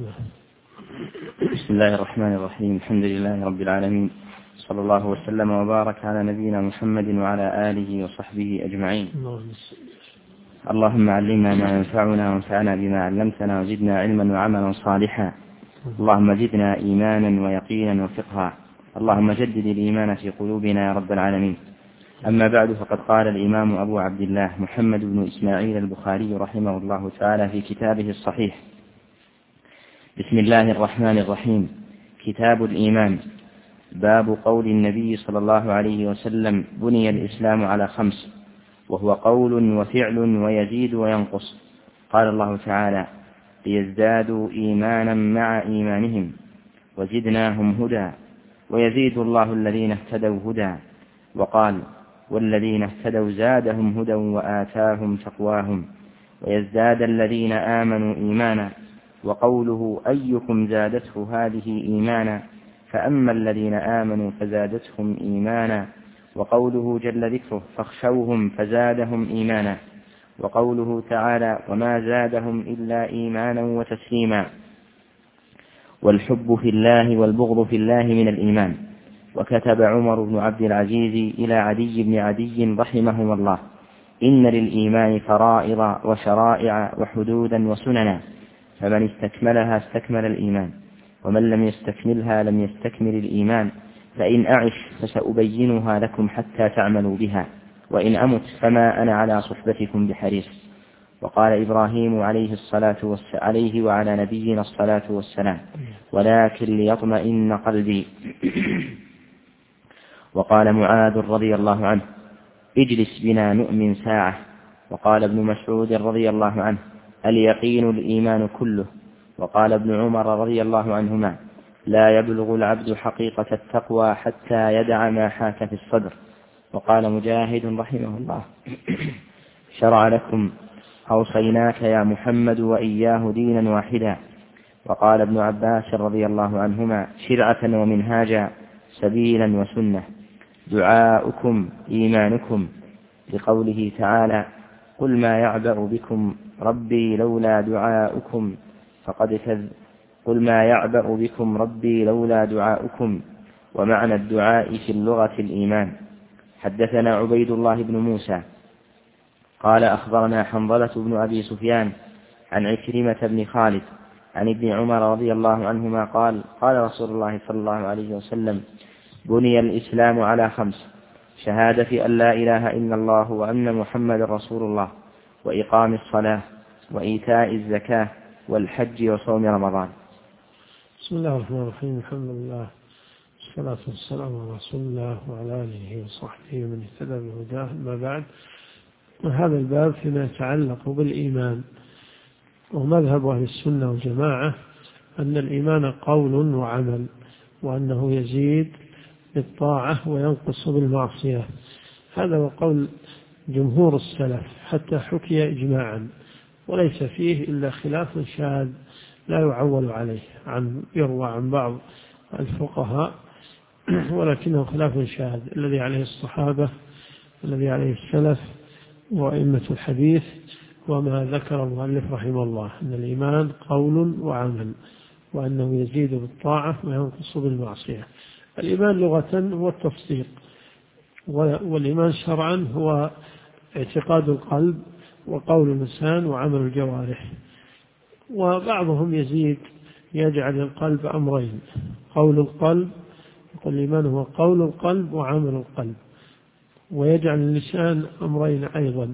بسم الله الرحمن الرحيم. الحمد لله رب العالمين، صلى الله وسلم وبارك على نبينا محمد وعلى آله وصحبه أجمعين. اللهم علمنا ما ينفعنا وانفعنا بما علمتنا وزدنا علما وعملا صالحا. اللهم زدنا إيمانا ويقينا وفقها. اللهم جدد الإيمان في قلوبنا يا رب العالمين. أما بعد، فقد قال الإمام أبو عبد الله محمد بن إسماعيل البخاري رحمه الله تعالى في كتابه الصحيح: بسم الله الرحمن الرحيم. كتاب الإيمان. باب قول النبي صلى الله عليه وسلم: بني الإسلام على 5، وهو قول وفعل ويزيد وينقص. قال الله تعالى: ليزدادوا إيمانا مع إيمانهم وزدناهم هدى ويزيد الله الذين اهتدوا هدى. وقال: والذين اهتدوا زادهم هدى وآتاهم تقواهم ويزداد الذين آمنوا إيمانا. وقوله: أيكم زادته هذه إيمانا، فأما الذين آمنوا فزادتهم إيمانا. وقوله جل ذكره: فاخشوهم فزادهم إيمانا. وقوله تعالى: وما زادهم إلا إيمانا وتسليما. والحب في الله والبغض في الله من الإيمان. وكتب عمر بن عبد العزيز إلى عدي بن عدي رحمهما الله: إن للإيمان فرائض وشرائع وحدودا وسننا، فمن استكملها استكمل الإيمان، ومن لم يستكملها لم يستكمل الإيمان. فإن أعش فسأبينها لكم حتى تعملوا بها، وإن أمت فما أنا على صحبتكم بحريص. وقال إبراهيم عليه وعلى نبينا الصلاة والسلام: ولكن ليطمئن قلبي. وقال معاذ رضي الله عنه: اجلس بنا نؤمن ساعة. وقال ابن مسعود رضي الله عنه: اليقين الإيمان كله. وقال ابن عمر رضي الله عنهما: لا يبلغ العبد حقيقة التقوى حتى يدع ما حاك في الصدر. وقال مجاهد رحمه الله: شرع لكم أوصيناك يا محمد وإياه دينا واحدا. وقال ابن عباس رضي الله عنهما: شرعة ومنهاجا، سبيلا وسنة. دعاؤكم إيمانكم، لقوله تعالى: قل ما يعبأ بكم ربي لولا دعاؤكم قل ما يعبأ بكم ربي لولا دعاؤكم. ومعنى الدعاء في اللغة الإيمان. حدثنا عبيد الله بن موسى قال أخبرنا حنظلة بن أبي سفيان عن عكرمة بن خالد عن ابن عمر رضي الله عنهما قال: قال رسول الله صلى الله عليه وسلم: بني الإسلام على 5: شهادة أن لا إله إلا الله وأن محمد رسول الله، وإقام الصلاة، وإيتاء الزكاة، والحج، وصوم رمضان. بسم الله الرحمن الرحيم. الحمد لله والصلاة والسلام على رسول الله وعلى آله وصحبه ومن اهتدى بهداه. أما بعد، هذا الباب فيما يتعلق بالإيمان. ومذهب أهل السنة والجماعة أن الإيمان قول وعمل، وأنه يزيد بالطاعة وينقص بالمعصية. هذا هو قول جمهور السلف، حتى حكي إجماعا، وليس فيه إلا خلاف شاذ لا يعول عليه، يروى عن بعض الفقهاء، ولكنه خلاف شاذ الذي عليه الصحابة، الذي عليه السلف وأئمة الحديث، وما ذكر المؤلف رحمه الله أن الإيمان قول وعمل، وأنه يزيد بالطاعة وينقص بالمعصية. الإيمان لغة هو التصديق، والإيمان شرعا هو اعتقاد القلب وقول اللسان وعمل الجوارح. وبعضهم يجعل القلب أمرين: قول القلب، يقول الإيمان هو قول القلب وعمل القلب، ويجعل اللسان أمرين أيضا: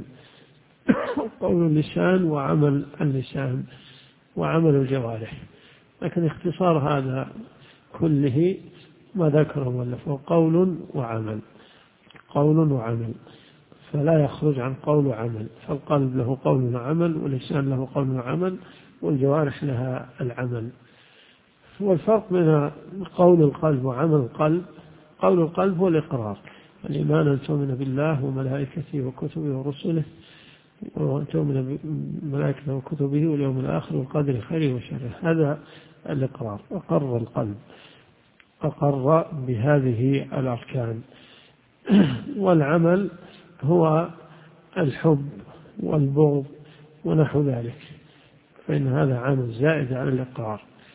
قول اللسان وعمل اللسان وعمل الجوارح. لكن اختصار هذا كله ما ذكره المؤلف: قول وعمل، قول وعمل، فلا يخرج عن قول وعمل. فالقلب له قول وعمل، واللسان له قول وعمل، والجوارح لها العمل. والفرق بين قول القلب وعمل القلب: قول القلب هو الإقرار، الإيمان أن تؤمن بالله وملائكته وكتبه ورسله، وأن تؤمن بملائكته وكتبه واليوم الآخر والقدر خيره وشره. هذا الإقرار، أقر القلب، أقر بهذه الأركان. والعمل هو الحب والبغض ونحو ذلك، فإن هذا عامل زائد على الإقرار.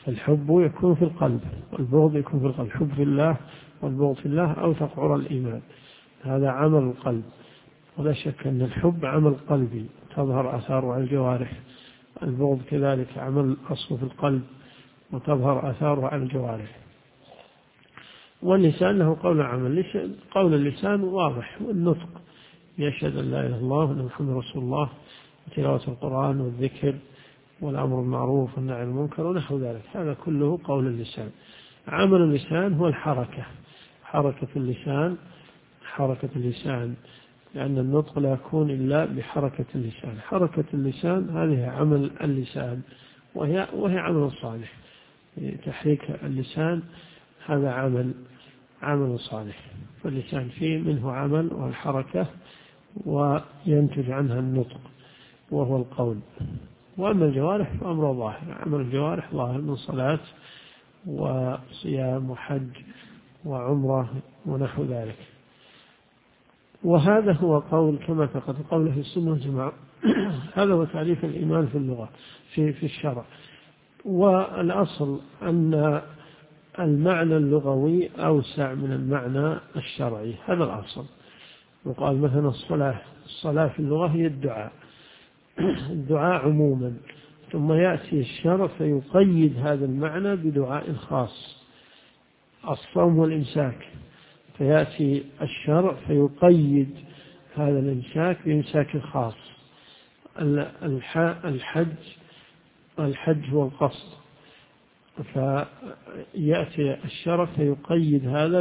الحب يكون في القلب والبغض يكون في القلب، الحب في الله والبغض في الله أو تقعر الإيمان، هذا عمل القلب. ولا شك أن الحب عمل قلبي تظهر آثاره على الجوارح، البغض كذلك عمل أصله في القلب وتظهر آثاره على الجوارح. واللسان له قول عمل، قول اللسان واضح، والنطق يشهد أن لا إله إلا الله وأن محمد رسول الله، وتلاوة القرآن والذكر والأمر بالمعروف والنهي عن المنكر ونحو ذلك، هذا كله قول اللسان. عمل اللسان هو الحركة، حركة اللسان، لأن النطق لا يكون إلا بحركة اللسان. حركة اللسان هذه عمل اللسان، وهي عمل صالح. تحريك اللسان هذا عمل صالح، فاللسان فيه منه عمل والحركة، وينتج عنها النطق وهو القول. وأما الجوارح فأمر ظاهر، عمل الجوارح ظاهر من صلاة وصيام وحج وعمرة ونحو ذلك. وهذا هو قول كما تقدم قوله في السنة والجماعة. هذا هو تعريف الإيمان في اللغة في الشرع. والأصل أن المعنى اللغوي أوسع من المعنى الشرعي، هذا الأصل. وقال مثلا الصلاة في اللغة هي الدعاء عموما، ثم يأتي الشرع فيقيد هذا المعنى بدعاء خاص. الصوم والإمساك، فيأتي الشرع فيقيد هذا الإمساك بإمساك خاص. الحج هو القصد، فيأتي الشرع فيقيد هذا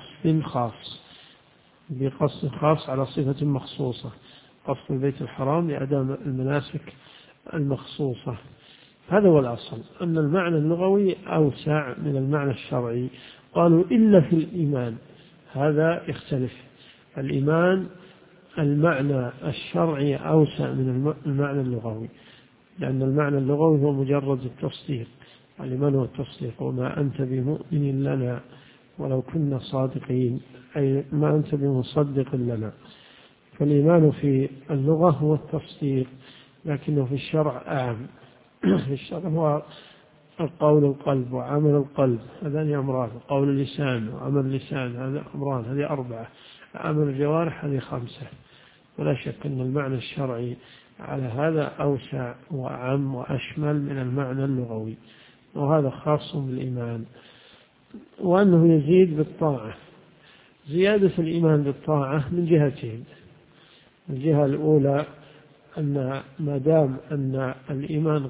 بقصد خاص على صفة مخصوصة، قصد البيت الحرام لأداء المناسك المخصوصة. هذا هو الأصل، أن المعنى اللغوي أوسع من المعنى الشرعي. قالوا إلا في الإيمان، هذا يختلف. الإيمان المعنى الشرعي أوسع من المعنى اللغوي، لأن المعنى اللغوي هو مجرد التصديق. الإيمان هو التصديق، وما أنت بمؤمن لنا ولو كنا صادقين، أي ما أنت بمصدق لنا. فالإيمان في اللغة هو التصديق، لكنه في الشرع أعم. في الشرع هو قول القلب وعمل القلب، هذان أمران. قول اللسان وعمل اللسان هذا أمران، هذه 4. عمل الجوارح هذه 5. ولا شك أن المعنى الشرعي على هذا أوسع وأعم وأشمل من المعنى اللغوي، وهذا خاص بالإيمان. وأنه يزيد بالطاعة. زيادة الإيمان بالطاعة من جهتين. الجهة الأولى أن ما دام أن الإيمان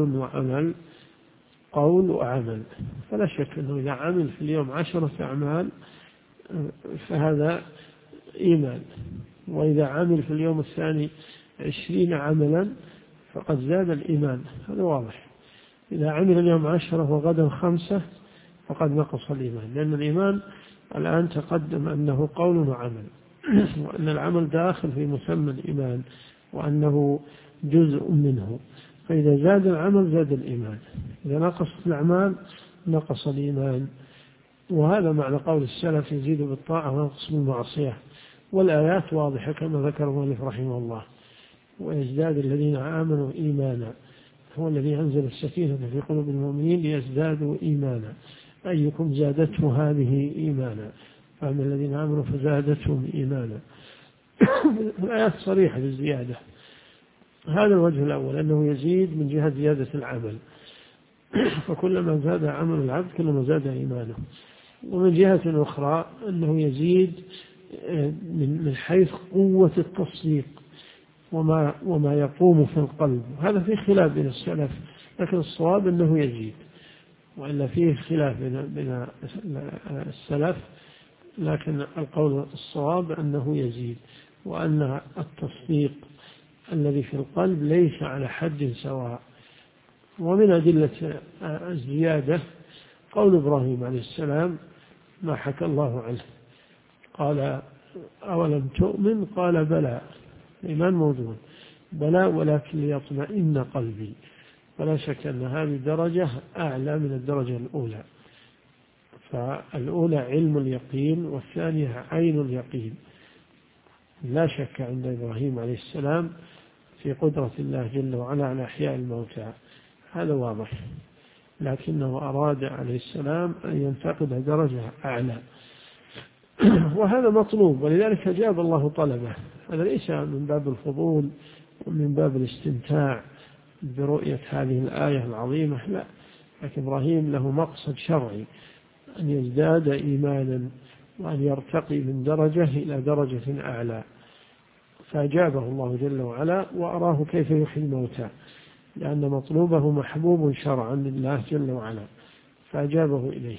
قول وعمل، فلا شك أنه إذا عمل في اليوم 10 أعمال فهذا إيمان، وإذا عمل في اليوم الثاني 20 عملا فقد زاد الإيمان، هذا واضح. إذا عمل اليوم 10 وغدا 5 فقد نقص الإيمان، لأن الإيمان الآن تقدم أنه قول وعمل، وأن العمل داخل في مسمى الإيمان، وأنه جزء منه. فإذا زاد العمل زاد الإيمان، إذا نقصت الأعمال نقص الإيمان. وهذا معنى قول السلف يزيد بالطاعة وينقص بالمعصية. والآيات واضحة كما ذكر المؤلف رحمه الله. ويزداد الذين آمنوا إيمانا، هو الذي أنزل السكينة في قلوب المؤمنين ليزدادوا إيمانا، أيكم زادته هذه إيمانا، فأما الذين آمنوا فزادتهم إيمانا. الآيات صريحة بالزيادة. هذا الوجه الأول، أنه يزيد من جهة زيادة العمل، فكلما زاد عمل العبد كلما زاد إيمانه. ومن جهة أخرى أنه يزيد من حيث قوة التصديق وما يقوم في القلب. هذا فيه خلاف بين السلف، لكن الصواب أنه يزيد، وإلا فيه خلاف بين السلف، لكن القول الصواب أنه يزيد، وأن التصديق الذي في القلب ليس على حد سواء. ومن أدلة الزيادة قول إبراهيم عليه السلام ما حكى الله عنه، قال أولم تؤمن؟ قال بلى، الإيمان موجود، بلى ولكن ليطمئن قلبي. فلا شك أن هذه الدرجة أعلى من الدرجة الأولى. فالأولى علم اليقين، والثانية عين اليقين. لا شك عند إبراهيم عليه السلام في قدرة الله جل وعلا على إحياء الموتى، هذا واضح. لكنه أراد عليه السلام أن ينتقل درجة أعلى. وهذا مطلوب، ولذلك أجاب الله طلبه. هذا ليس من باب الفضول ومن باب الاستمتاع برؤية هذه الآية العظيمة، لا، لكن إبراهيم له مقصد شرعي، أن يزداد إيمانا وأن يرتقي من درجة إلى درجة أعلى. فأجابه الله جل وعلا وأراه كيف يحيي الموتى، لأن مطلوبه محبوب شرعا لله جل وعلا، فأجابه إليه.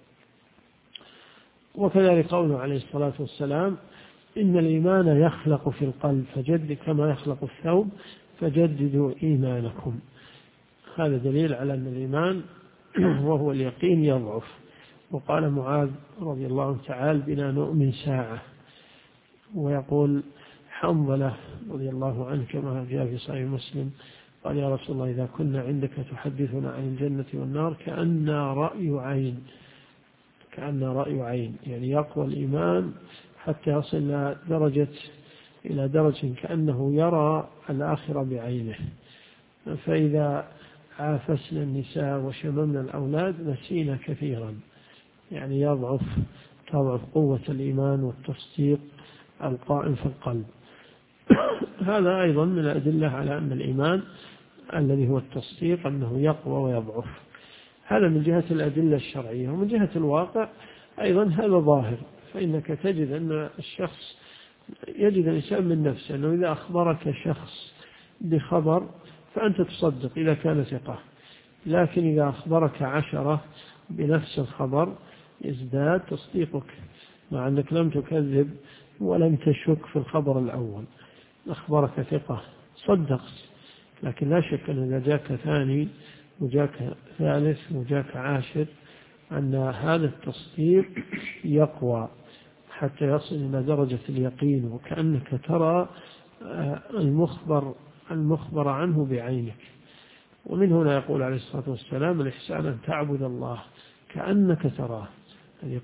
وكذلك قوله عليه الصلاة والسلام: إن الإيمان يخلق في القلب فجدد كما يخلق الثوب فجددوا إيمانكم. هذا دليل على أن الإيمان وهو اليقين يضعف. وقال معاذ رضي الله تعالى: بنا نؤمن ساعة. ويقول حنظلة رضي الله عنه كما جاء في صحيح مسلم قال: يا رسول الله إذا كنا عندك تحدثنا عن الجنة والنار كأننا رأي عين، كأننا رأي عين، يعني يقوى الإيمان حتى يصل إلى درجة كأنه يرى الآخرة بعينه. فإذا عافسنا النساء وشممنا الأولاد نسينا كثيرا، يعني تضعف قوة الإيمان والتصديق القائم في القلب. هذا أيضا من الأدلة على أن الإيمان الذي هو التصديق أنه يقوى ويضعف. هذا من جهة الأدلة الشرعية. ومن جهة الواقع أيضا هذا ظاهر، فإنك تجد أن الشخص يجد الإنسان من نفسه أنه إذا أخبرك شخص بخبر فأنت تصدق إذا كان ثقة، لكن إذا أخبرك 10 بنفس الخبر يزداد تصديقك، مع أنك لم تكذب ولم تشك في الخبر الأول. أخبرك ثقة صدقت، لكن لا شك أن إذا جاك ثاني وجاك ثالث وجاك 10 أن هذا التصديق يقوى حتى يصل إلى درجة اليقين، وكأنك ترى المخبر عنه بعينك. ومن هنا يقول عليه الصلاة والسلام: الإحسان أن تعبد الله كأنك تراه. هذه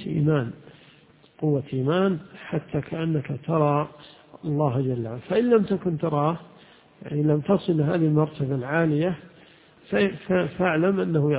قوة إيمان حتى كأنك ترى الله جل وعلا. فإن لم تكن تراه، يعني لم تصل هذه المرتبة العالية، فاعلم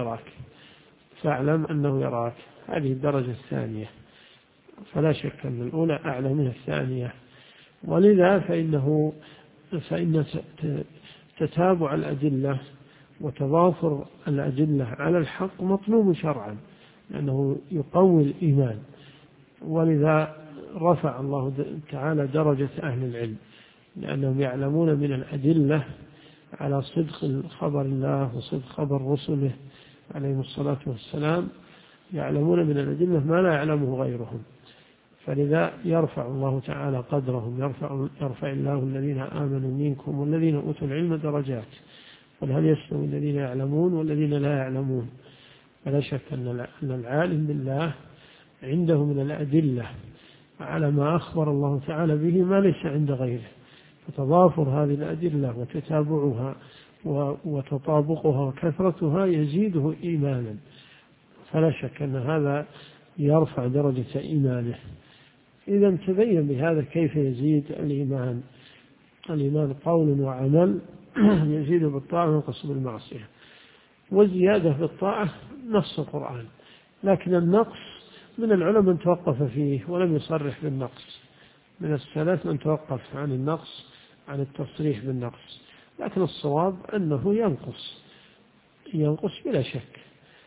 أنه يراك. هذه الدرجة الثانية، فلا شك أن الأولى أعلى من الثانية. ولذا فإن تتابع الأدلة وتضافر الأدلة على الحق مطلوب شرعا، لأنه يقوي الإيمان. ولذا رفع الله تعالى درجة أهل العلم، لأنهم يعلمون من الأدلة على صدق خبر الله وصدق خبر رسله عليهم الصلاة والسلام، يعلمون من الأدلة ما لا يعلمه غيرهم. فلذا يرفع الله تعالى قدرهم، يرفع الله الذين آمنوا منكم والذين أوتوا العلم درجات. قل هل يستوي الذين يعلمون والذين لا يعلمون؟ فلا شك أن العالم بالله عنده من الأدلة على ما أخبر الله تعالى به ما ليس عند غيره. فتضافر هذه الأدلة وتتابعها وتطابقها وكثرتها يزيده إيمانا، فلا شك أن هذا يرفع درجة إيمانه. إذا تبين بهذا كيف يزيد الإيمان قول وعمل، يزيد بالطاعة وينقص بالمعصية. والزيادة بالطاعة نص القرآن، لكن النقص من العلماء من توقف فيه ولم يصرح بالنقص. من السلف من توقف عن النقص، عن التصريح بالنقص، لكن الصواب أنه ينقص بلا شك.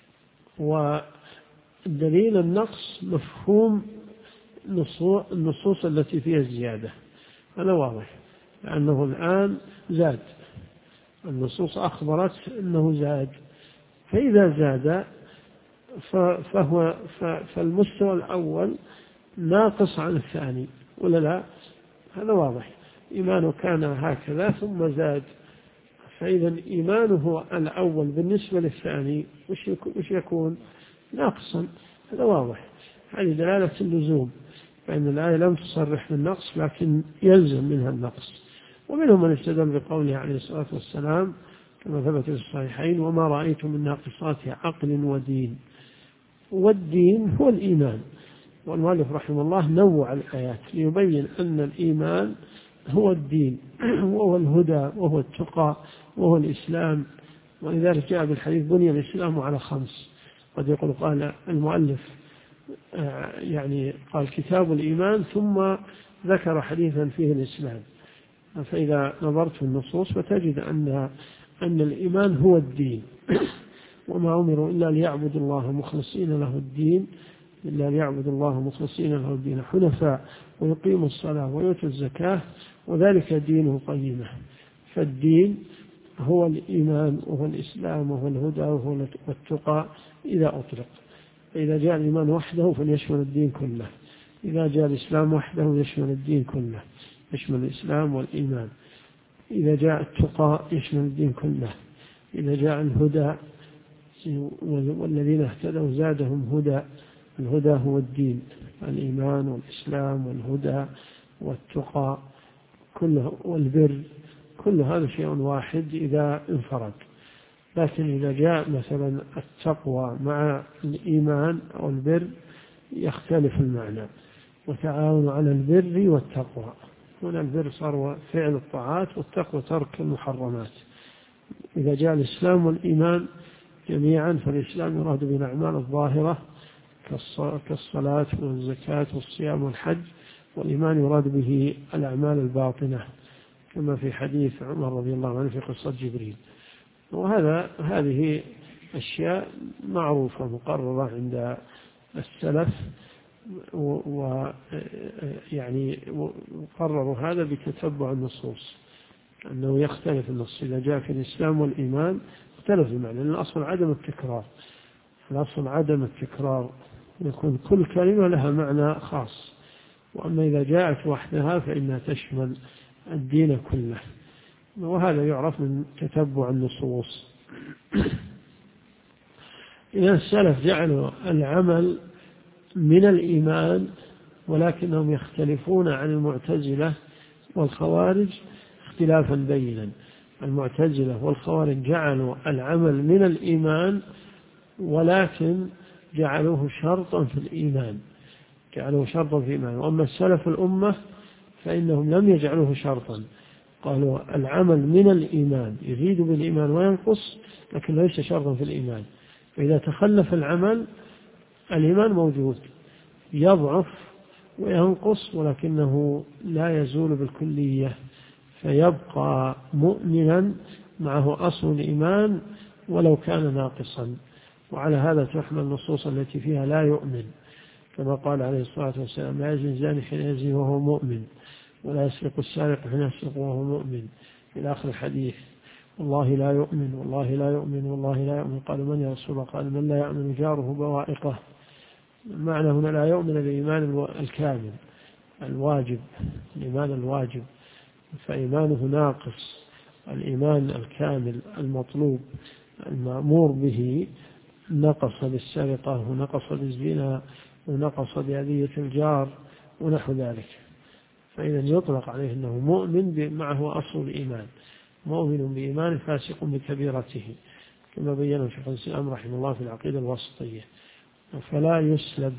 ودليل النقص مفهوم النصوص التي فيها الزيادة، هذا واضح، لأنه الآن زاد، النصوص أخبرت أنه زاد، فإذا زاد فالمستوى الأول ناقص عن الثاني ولا لا؟ هذا واضح. إيمانه كان هكذا ثم زاد، فإذا إيمانه الأول بالنسبة للثاني وش يكون؟ ناقصا. هذا واضح. هذه دلالة اللزوم، فإن الآية لم تصرح بالنقص لكن يلزم منها النقص. ومنهم من استدل بقوله عليه الصلاة والسلام كما ثبت في الصحيحين: وما رأيت من ناقصات عقل ودين. والدين هو الإيمان. والمؤلف رحمه الله نوع الآيات ليبين أن الإيمان هو الدين وهو الهدى وهو التقى وهو الإسلام، ولذلك جاء بالحديث بني الإسلام على 5. قد يقول قال المؤلف يعني قال كتاب الإيمان ثم ذكر حديثا فيه الإسلام. فإذا نظرت في النصوص فتجد أن الإيمان هو الدين وما أمروا إلا ليعبدوا الله مخلصين له الدين حنفاء ويقيموا الصلاة ويؤتوا الزكاة وذلك دينه قيمة. فالدين هو الإيمان وهو الإسلام وهو الهدى وهو التقى إذا أطلق. فإذا جاء الإيمان وحده فليشمل الدين كله، إذا جاء الإسلام وحده يشمل الدين كله، يشمل الإسلام والإيمان. إذا جاء التقى يشمل الدين كله، إذا جاء الهدى والذين اهتدوا زادهم هدى. الهدى هو الدين، الإيمان والإسلام والهدى والتقى كله والبر، كل هذا شيء واحد إذا انفرد. لكن إذا جاء مثلا التقوى مع الإيمان أو البر يختلف المعنى. وتعاونوا على البر والتقوى، هنا البر صار فعل الطاعات والتقوى ترك المحرمات. إذا جاء الإسلام والإيمان جميعا فالإسلام يراد بالأعمال الظاهرة كالصلاة والزكاة والصيام والحج، والإيمان يراد به الأعمال الباطنة كما في حديث عمر رضي الله عنه في قصة جبريل. هذه أشياء معروفة مقررة عند السلف، ويعني قرروا هذا بتتبع النصوص أنه يختلف النص. إذا جاء في الإسلام والإيمان اختلف المعنى، لأن الأصل عدم التكرار، يكون كل كلمة لها معنى خاص. وأما إذا جاءت وحدها فإنها تشمل الدين كله، وهذا يعرف من تتبع النصوص. إذا السلف جعلوا العمل من الإيمان، ولكنهم يختلفون عن المعتزلة والخوارج اختلافا بينا. المعتزلة والخوارج جعلوا العمل من الإيمان ولكن جعلوه شرطا في الإيمان، وأما السلف الأمة فإنهم لم يجعلوه شرطا، قالوا العمل من الإيمان يزيد بالإيمان وينقص لكن ليس شرطا في الإيمان. فإذا تخلف العمل الإيمان موجود، يضعف وينقص ولكنه لا يزول بالكلية، فيبقى مؤمنا معه أصل الإيمان ولو كان ناقصا. وعلى هذا تحمل النصوص التي فيها لا يؤمن، كما قال عليه الصلاة والسلام لا يزني الزاني حين يزني وهو مؤمن، ولا يسرق السارق حين يسرق وهو مؤمن، إلى آخر الحديث. والله لا يؤمن والله لا يؤمن والله لا يؤمن. قال من يا رسول الله؟ قال من لا يؤمن جاره بوائقه. المعنى هنا لا يؤمن بالإيمان الكامل الواجب، الإيمان الواجب، فإيمانه ناقص. الإيمان الكامل المطلوب المأمور به نقص بالسرقة ونقص بالزنا ونقص بأذية الجار ونحو ذلك. فإذا يطلق عليه أنه مؤمن معه أصل الإيمان، مؤمن بإيمان فاسق بكبيرته، كما بيّن شيخ الإسلام رحمه الله في العقيدة الوسطية. فلا يسلب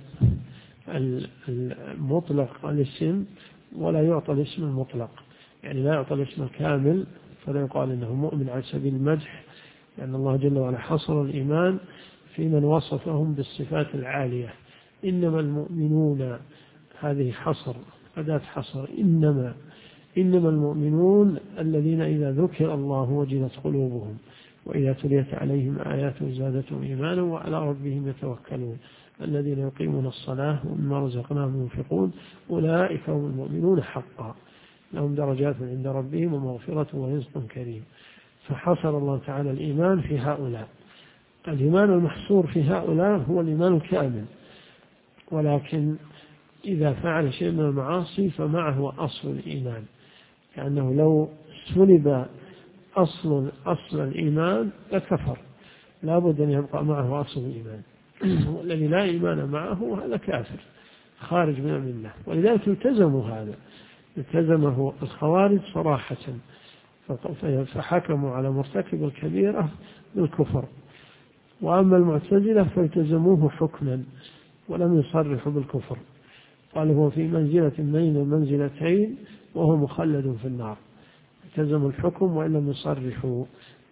المطلق الاسم ولا يعطى الاسم المطلق، يعني لا يعطى الاسم الكامل فلا يقال إنه مؤمن على سبيل المدح، لأن الله جل وعلا حصر الإيمان في من وصفهم بالصفات العالية. إنما المؤمنون، هذه حصر، أداة حصر، إنما المؤمنون الذين إذا ذكر الله وجلت قلوبهم وإذا تليت عليهم آياته زادتهم إيمانا وعلى ربهم يتوكلون الذين يقيمون الصلاة ومما رزقناهم ينفقون أولئك هم المؤمنون حقا لهم درجات عند ربهم ومغفرة ورزق كريم. فحصر الله تعالى الإيمان في هؤلاء. الإيمان المحصور في هؤلاء هو الإيمان الكامل، ولكن إذا فعل شيء من المعاصي فمعه أصل الإيمان، كأنه لو سلب أصل الإيمان لكفر، لا بد أن يبقى معه أصل الإيمان. والذي لا إيمان معه هذا كافر خارج من الملة. ولذلك التزمه الخوارج صراحة، فحكموا على مرتكب الكبيرة بالكفر. وأما المعتزلة فالتزموه حكما ولم يصرحوا بالكفر، قال هو في منزلة بين المنزلتين وهو مخلد في النار. التزموا الحكم وإن لم يصرحوا،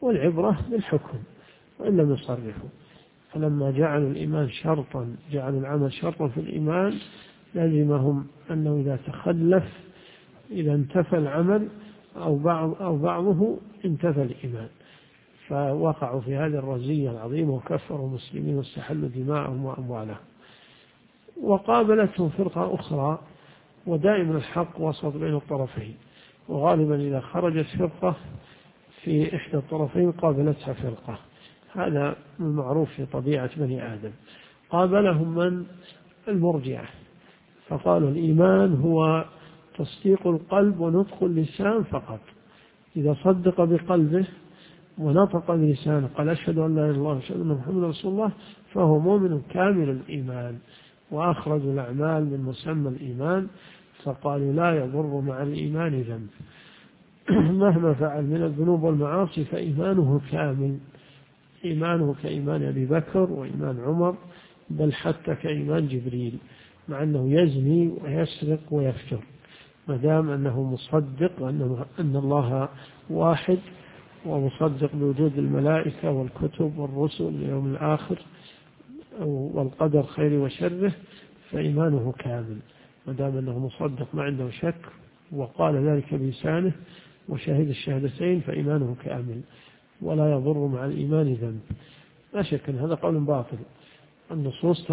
والعبرة بالحكم وإن لم يصرفوا. فلما جعلوا الإيمان شرطا، جعلوا العمل شرطا في الإيمان، لازمهم أنه إذا تخلف، إذا انتفى العمل أو بعضه انتفى الإيمان، فوقعوا في هذه الرزية العظيمة وكفروا المسلمين واستحلوا دماءهم وأموالهم. وقابلتهم فرقة أخرى، ودائما الحق وسط بين الطرفين، وغالبا إذا خرجت فرقة في إحدى الطرفين قابلتها فرقة، هذا المعروف في طبيعة بني آدم. قابلهم من؟ المرجئة، فقالوا الإيمان هو تصديق القلب ونطق اللسان فقط. إذا صدق بقلبه ونطق بلسانه قال أشهد أن لا إله إلا الله وأشهد أن محمدا رسول الله فهو مؤمن كامل الإيمان. وأخرجوا الأعمال من مسمى الإيمان، فقالوا لا يضر مع الإيمان ذنب مهما فعل من الذنوب والمعاصي فإيمانه كامل، إيمانه كإيمان أبي بكر وإيمان عمر، بل حتى كإيمان جبريل، مع أنه يزني ويسرق ويفجر، ما دام أنه مصدق أن الله واحد، ومصدق بوجود الملائكة والكتب والرسل واليوم الآخر والقدر خير وشره، فإيمانه كامل، ما دام أنه مصدق ما عنده شك وقال ذلك بلسانه وشهد الشهادتين فإيمانه كامل ولا يضر مع الإيمان ذنب. لا شك أن هذا قول باطل، النصوص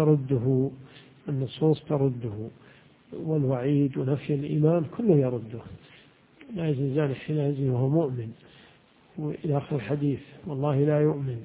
ترده والوعيد ونفي الإيمان كله يرده. لا يزني الزاني حين يزني وهو مؤمن، وإلى آخر الحديث، والله لا يؤمن،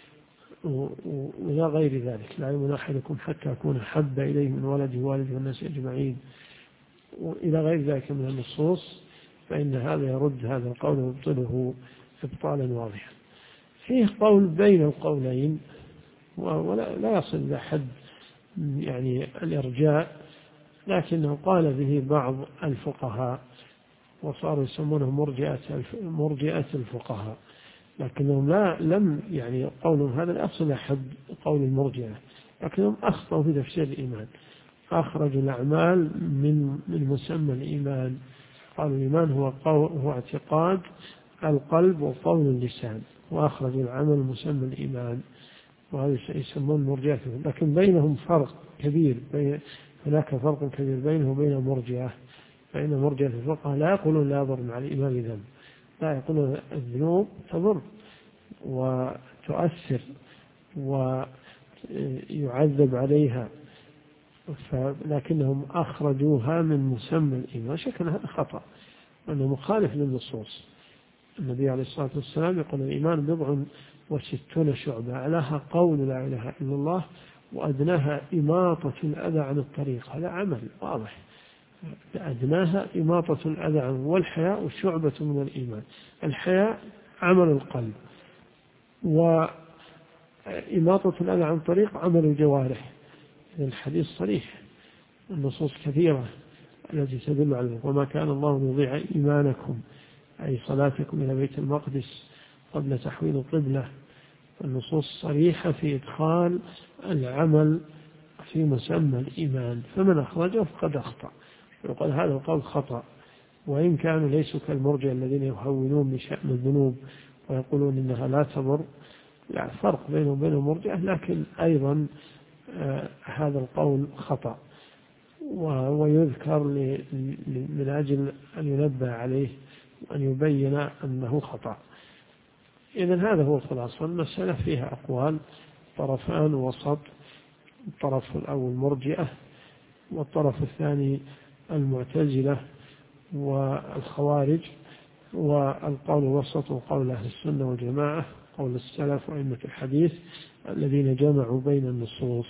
وإلى غير ذلك، لا يؤمن أحدكم حتى أكون أحب إليه من ولده ووالده والناس أجمعين، وإلى غير ذلك من النصوص، فإن هذا يرد هذا القول ويبطله إبطالا واضحا. فيه قول بين القولين ولا يصل إلى حد يعني الإرجاء، لكنه قال به بعض الفقهاء وصاروا يسمونه مرجئة الفقهاء، لكنهم لم يعني قولهم هذا لا يصل إلى حد قول المرجئة، لكنهم أخطأوا في تفسير الإيمان، أخرجوا الأعمال من مسمى الإيمان، قالوا الإيمان هو اعتقاد القلب وقول اللسان، وأخرجوا العمل مسمى الإيمان، وهذا يسمون مرجئة. لكن بينهم فرق كبير، هناك فرق كبير بينه وبين المرجئة، فإن مرجئة الفقهاء لا يقولون لا يضر مع الإيمان ذنب، لا يقولون الذنوب تضر وتؤثر ويعذب عليها، لكنهم أخرجوها من مسمى الإيمان. شكل هذا خطأ، أنه مخالف للنصوص. النبي عليه الصلاة والسلام يقول الإيمان 60 شعبة، أعلاها قول لا إله إلا الله، وأدناها إماطة الأذى عن الطريق، هذا عمل واضح، أدناها إماطة الأذى عن، والحياء شعبة من الإيمان، الحياء عمل القلب، وإماطة الأذى عن طريق عمل الجوارح. الحديث صريح، النصوص كثيرة التي تدل على ذلك، وما كان الله ليضيع إيمانكم أي صلاتكم إلى بيت المقدس قبل تحويل القبلة. النصوص صريحة في إدخال العمل في مسمى الإيمان، فمن أخرجه فقد أخطأ، وقال هذا القول خطأ، وإن كانوا ليسوا كالمرجئة الذين يهونون بشأن الذنوب ويقولون إنها لا تضر، لا فرق بينه وبين المرجئة، لكن أيضا هذا القول خطأ، ويذكر من أجل أن ينبه عليه وأن يبين أنه خطأ. إذن هذا هو الخلاصة. المسألة فيها أقوال، طرفان وسط، الطرف الأول مرجئة، والطرف الثاني المعتزلة والخوارج، والقول الوسط وقول أهل السنة والجماعة، قول السلف وأئمة الحديث الذين جمعوا بين النصوص.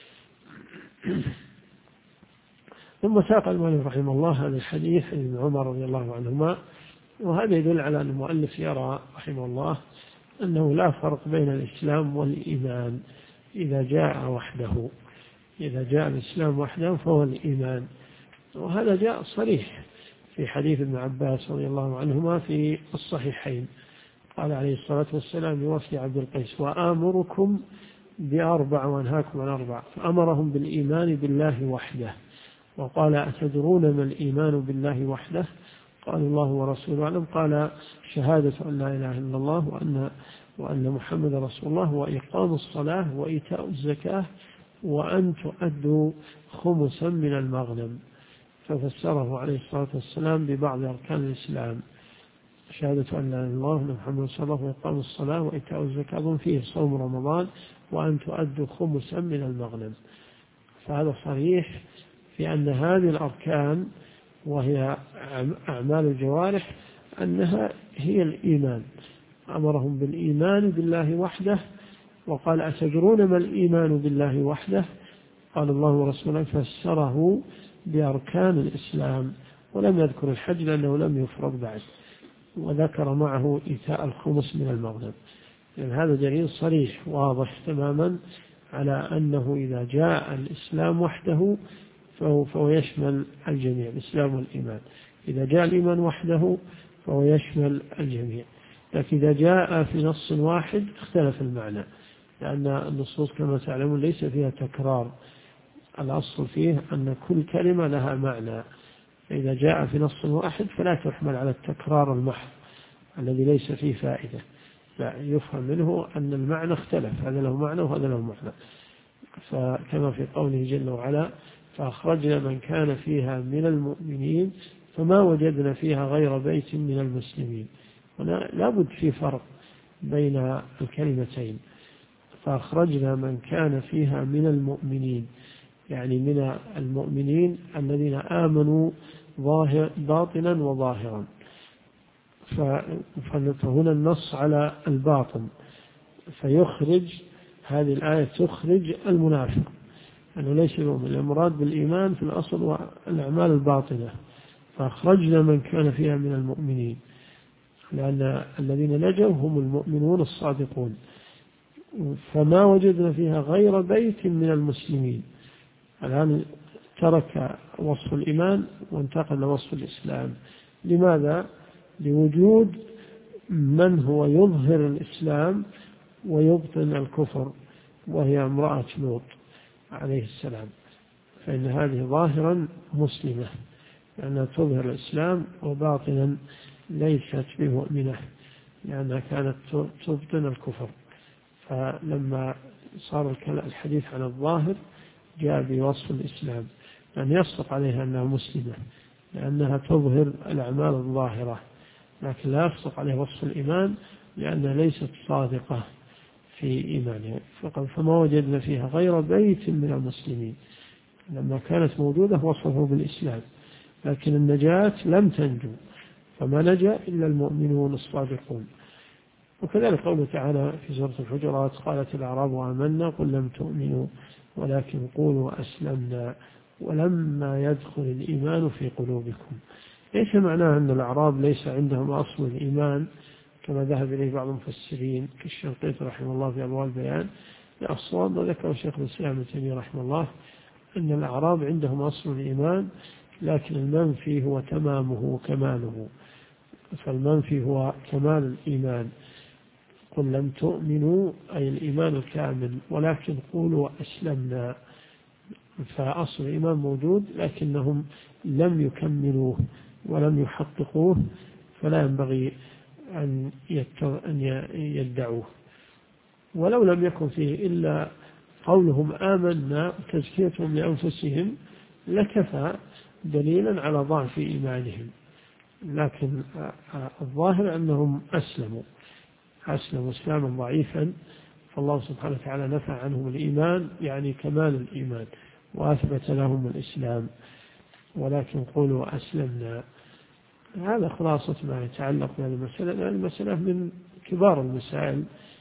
ثم ساق المؤلف رحمه الله هذا الحديث عن ابن عمر رضي الله عنهما، وهذا يدل على أن المؤلف يرى رحمه الله أنه لا فرق بين الإسلام والإيمان إذا جاء وحده، إذا جاء الإسلام وحده فهو الإيمان، وهذا جاء صريح في حديث ابن عباس رضي الله عنهما في الصحيحين، قال عليه الصلاة والسلام لوفد عبد القيس وآمركم بأربع وأنهاكم عن أربع، فأمرهم بالإيمان بالله وحده، وقال أتدرون ما الإيمان بالله وحده؟ قال الله ورسوله أعلم، قال شهادة أن لا إله إلا الله وأن محمد رسول الله، وإقام الصلاة، وإيتاء الزكاة، وأن تؤدوا خمسا من المغنم. ففسره عليه الصلاة والسلام ببعض أركان الإسلام: شهادة أن لا إله إلا الله وأن محمد رسول الله، وإقام الصلاة، وإيتاء الزكاة، فيه صوم رمضان، وأن تؤدوا خمسا من المغنم. فهذا صريح في أن هذه الأركان وهي أعمال الجوارح أنها هي الإيمان. أمرهم بالإيمان بالله وحده، وقال: أتدرون ما الإيمان بالله وحده؟ قال الله ورسوله، فسره بأركان الإسلام، ولم يذكر الحج لأنه لم يفرض بعد، وذكر معه إيتاء الخمس من المغنم. يعني هذا دليل صريح واضح تماما على أنه إذا جاء الإسلام وحده فهو يشمل الجميع، الإسلام والإيمان. إذا جاء الإيمان وحده فهو يشمل الجميع. لكن إذا جاء في نص واحد اختلف المعنى، لأن النصوص كما تعلمون ليس فيها تكرار، الأصل فيه أن كل كلمة لها معنى. فإذا جاء في نص واحد فلا تحمل على التكرار المحض الذي ليس فيه فائدة، لا، يفهم منه أن المعنى اختلف، هذا له معنى وهذا له معنى. فكما في قوله جل وعلا: فأخرجنا من كان فيها من المؤمنين فما وجدنا فيها غير بيت من المسلمين. هنا لابد في فرق بين الكلمتين. فأخرجنا من كان فيها من المؤمنين، يعني من المؤمنين الذين آمنوا باطنا وظاهرا. فهنا النص على الباطن، فيخرج هذه الآية تخرج المنافق أنه ليس المؤمن. المراد بالإيمان في الأصل والأعمال الباطنة. فأخرجنا من كان فيها من المؤمنين، لأن الذين نجوا هم المؤمنون الصادقون. فما وجدنا فيها غير بيت من المسلمين. الآن ترك وصف الإيمان وانتقل لوصف الإسلام. لماذا؟ لوجود من هو يظهر الإسلام ويبطن الكفر، وهي امرأة لوط عليه السلام. فإن هذه ظاهرا مسلمة لأنها تظهر الإسلام، وباطنا ليست بمؤمنة لأنها كانت تبطن الكفر. فلما صار الحديث عن الظاهر جاء بوصف الإسلام، لأن يصدق عليها أنها مسلمة لأنها تظهر الأعمال الظاهرة، لكن لا يصدق عليها وصف الإيمان لأنها ليست صادقة في إيمانها. فما وجدنا فيها غير بيت من المسلمين. لما كانت موجودة وصفه بالإسلام، لكن النجاة لم تنجو، فما نجا إلا المؤمنون الصادقون. وكذلك قوله تعالى في سورة الحجرات: قالت الأعراب آمنا قل لم تؤمنوا ولكن قولوا أسلمنا ولما يدخل الإيمان في قلوبكم. ليس معناه أن الأعراب ليس عندهم أصل الإيمان كما ذهب إليه بعض المفسرين كالشنقيطي رحمه الله في أضواء البيان. الصواب وذكر شيخ الإسلام ابن تيمية رحمه الله أن الأعراب عندهم أصل الإيمان، لكن المنفي هو تمامه وكماله. فالمنفي هو كمال الإيمان. قل لم تؤمنوا أي الإيمان الكامل ولكن قولوا أسلمنا. فأصل الإيمان موجود لكنهم لم يكملوه ولم يحققوه، فلا ينبغي أن يدعوه. ولو لم يكن فيه إلا قولهم آمنا وتزكيتهم لأنفسهم لكفى دليلا على ضعف إيمانهم، لكن الظاهر أنهم أسلموا إسلاما ضعيفا، فالله سبحانه وتعالى نفى عنهم الإيمان يعني كمال الإيمان وأثبت لهم الإسلام. ولكن قولوا أسلمنا. هذا خلاصة ما يتعلق بهذه المسألة، لأن المسألة من كبار المسائل